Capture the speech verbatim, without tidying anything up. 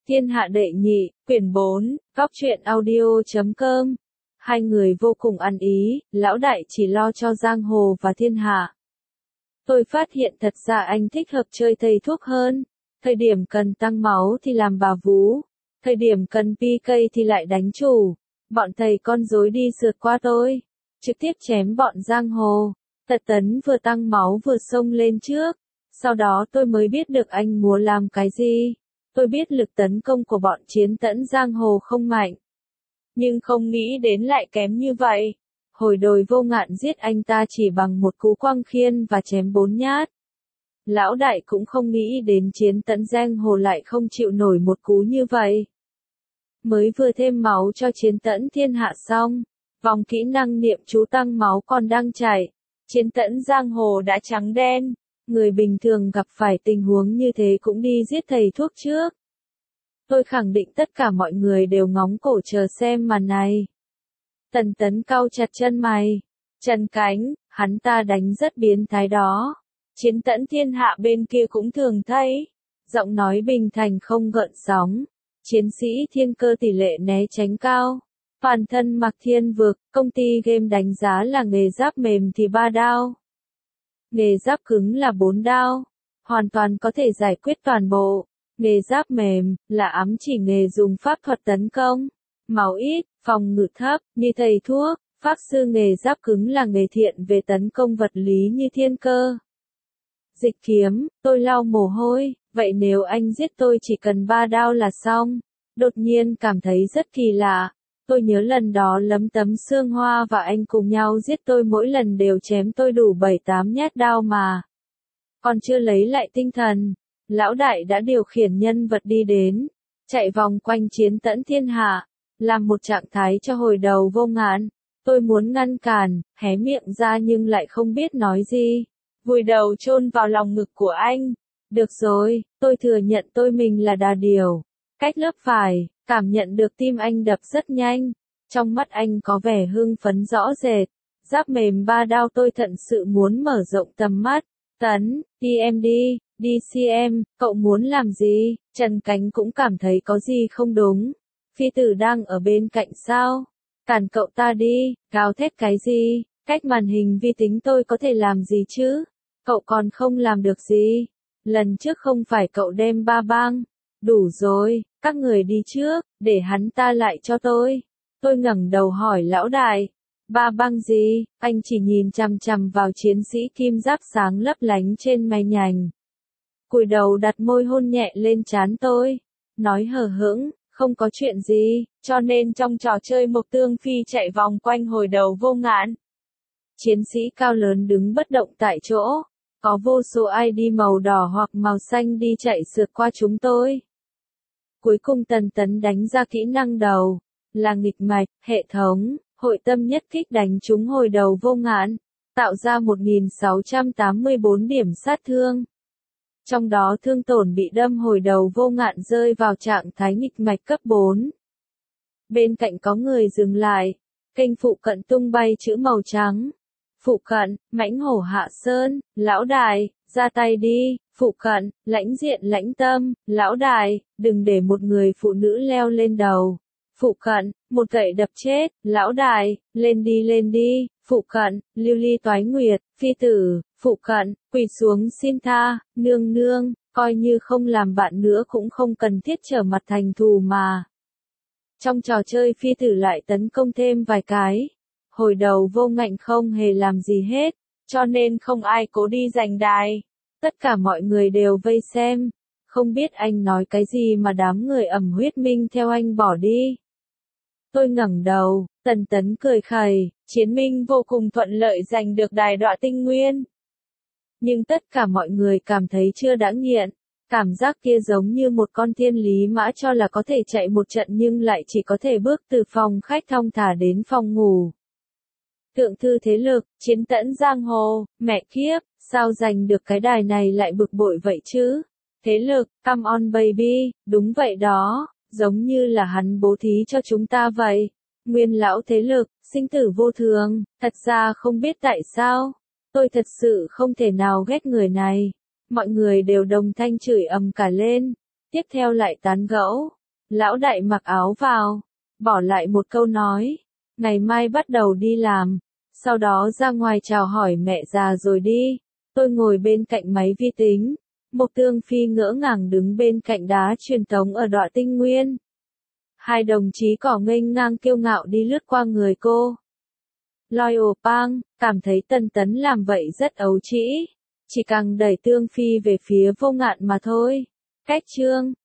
Thiên hạ đệ nhị, quyển bốn, góc truyện audio chấm com. Hai người vô cùng ăn ý, lão đại chỉ lo cho giang hồ và thiên hạ. Tôi phát hiện thật ra anh thích hợp chơi thầy thuốc hơn. Thời điểm cần tăng máu thì làm bà vú. Thời điểm cần pi cây thì lại đánh chủ. Bọn thầy con rối đi sượt qua tôi. Trực tiếp chém bọn giang hồ. Tật Tấn vừa tăng máu vừa xông lên trước. Sau đó tôi mới biết được anh muốn làm cái gì. Tôi biết lực tấn công của bọn Chiến Tẫn giang hồ không mạnh. Nhưng không nghĩ đến lại kém như vậy. Hồi đồi Vô Ngạn giết anh ta chỉ bằng một cú quăng khiên và chém bốn nhát. Lão đại cũng không nghĩ đến Chiến Tẫn giang hồ lại không chịu nổi một cú như vậy. Mới vừa thêm máu cho Chiến Tẫn thiên hạ xong, vòng kỹ năng niệm chú tăng máu còn đang chạy. Chiến Tẫn giang hồ đã trắng đen. Người bình thường gặp phải tình huống như thế cũng đi giết thầy thuốc trước. Tôi khẳng định tất cả mọi người đều ngóng cổ chờ xem màn này. Tần Tấn cau chặt chân mày. Trần Cánh, hắn ta đánh rất biến thái đó. Chiến Tẫn thiên hạ bên kia cũng thường thấy. Giọng nói bình thành không gợn sóng. Chiến sĩ thiên cơ tỷ lệ né tránh cao. Phản thân mặc thiên vực, công ty game đánh giá là nghề giáp mềm thì ba đao. Nghề giáp cứng là bốn đao, hoàn toàn có thể giải quyết toàn bộ. Nghề giáp mềm là ám chỉ nghề dùng pháp thuật tấn công, máu ít, phòng ngự thấp, như thầy thuốc. Pháp sư nghề giáp cứng là nghề thiện về tấn công vật lý như thiên cơ. Dịch kiếm, tôi lau mồ hôi, vậy nếu anh giết tôi chỉ cần ba đao là xong. Đột nhiên cảm thấy rất kỳ lạ. Tôi nhớ lần đó Lấm Tấm Sương Hoa và anh cùng nhau giết tôi mỗi lần đều chém tôi đủ bảy tám nhát đao mà. Còn chưa lấy lại tinh thần, lão đại đã điều khiển nhân vật đi đến, chạy vòng quanh Chiến Tẫn thiên hạ, làm một trạng thái cho hồi đầu Vô Ngạn. Tôi muốn ngăn cản, hé miệng ra nhưng lại không biết nói gì. Vùi đầu chôn vào lòng ngực của anh. Được rồi, tôi thừa nhận tôi mình là đà điểu. Cách lớp phải. Cảm nhận được tim anh đập rất nhanh, trong mắt anh có vẻ hưng phấn rõ rệt. Giáp mềm ba đao tôi thật sự muốn mở rộng tầm mắt. Tấn, đi em đi, đi xem, cậu muốn làm gì? Trần Cánh cũng cảm thấy có gì không đúng. Phi tử đang ở bên cạnh sao? Cản cậu ta đi, gào thét cái gì? Cách màn hình vi tính tôi có thể làm gì chứ? Cậu còn không làm được gì? Lần trước không phải cậu đem ba bang. Đủ rồi, các người đi trước, để hắn ta lại cho tôi. Tôi ngẩng đầu hỏi lão đại. Ba băng gì? Anh chỉ nhìn chằm chằm vào chiến sĩ kim giáp sáng lấp lánh trên mái nhành. Cúi đầu đặt môi hôn nhẹ lên trán tôi. Nói hờ hững, không có chuyện gì, cho nên trong trò chơi Mộc Tương Phi chạy vòng quanh hồi đầu Vô Ngạn. Chiến sĩ cao lớn đứng bất động tại chỗ. Có vô số i đê màu đỏ hoặc màu xanh đi chạy sượt qua chúng tôi. Cuối cùng Tần Tấn đánh ra kỹ năng đầu, là nghịch mạch, hệ thống, hội tâm nhất kích đánh trúng hồi đầu Vô Ngạn, tạo ra một nghìn sáu trăm tám mươi bốn điểm sát thương. Trong đó thương tổn bị đâm hồi đầu Vô Ngạn rơi vào trạng thái nghịch mạch cấp bốn. Bên cạnh có người dừng lại, kênh phụ cận tung bay chữ màu trắng. Phụ cận, mãnh hổ hạ sơn, lão đại, ra tay đi. Phụ cận, lãnh diện lãnh tâm, lão đại, đừng để một người phụ nữ leo lên đầu. Phụ cận, một gậy đập chết, lão đại, lên đi lên đi. Phụ cận, lưu ly toái nguyệt, phi tử. Phụ cận, quỳ xuống xin tha, nương nương, coi như không làm bạn nữa cũng không cần thiết trở mặt thành thù mà. Trong trò chơi phi tử lại tấn công thêm vài cái. Hồi đầu Vô Ngạn không hề làm gì hết, cho nên không ai cố đi giành đài. Tất cả mọi người đều vây xem, không biết anh nói cái gì mà đám người ầm huyết minh theo anh bỏ đi. Tôi ngẩng đầu, Tần Tấn cười khẩy, Chiến Minh vô cùng thuận lợi giành được đài Đọa Tinh Nguyên. Nhưng tất cả mọi người cảm thấy chưa đã nghiện, cảm giác kia giống như một con thiên lý mã cho là có thể chạy một trận nhưng lại chỉ có thể bước từ phòng khách thong thả đến phòng ngủ. Thượng thư thế lực, Chiến Tẫn giang hồ, mẹ kiếp, sao giành được cái đài này lại bực bội vậy chứ? Thế lực, come on baby, đúng vậy đó, giống như là hắn bố thí cho chúng ta vậy. Nguyên lão thế lực, sinh tử vô thường, thật ra không biết tại sao. Tôi thật sự không thể nào ghét người này. Mọi người đều đồng thanh chửi ầm cả lên, tiếp theo lại tán gẫu. Lão đại mặc áo vào, bỏ lại một câu nói, ngày mai bắt đầu đi làm, sau đó ra ngoài chào hỏi mẹ già rồi đi. Tôi ngồi bên cạnh máy vi tính, Mộc Tương Phi ngỡ ngàng đứng bên cạnh đá truyền tống ở Đọa Tinh Nguyên. Hai đồng chí cỏ nghênh ngang kiêu ngạo đi lướt qua người cô. Loi ồ pang, cảm thấy Tần Tấn làm vậy rất ấu trĩ, chỉ càng đẩy Tương Phi về phía Vô Ngạn mà thôi. Cách chương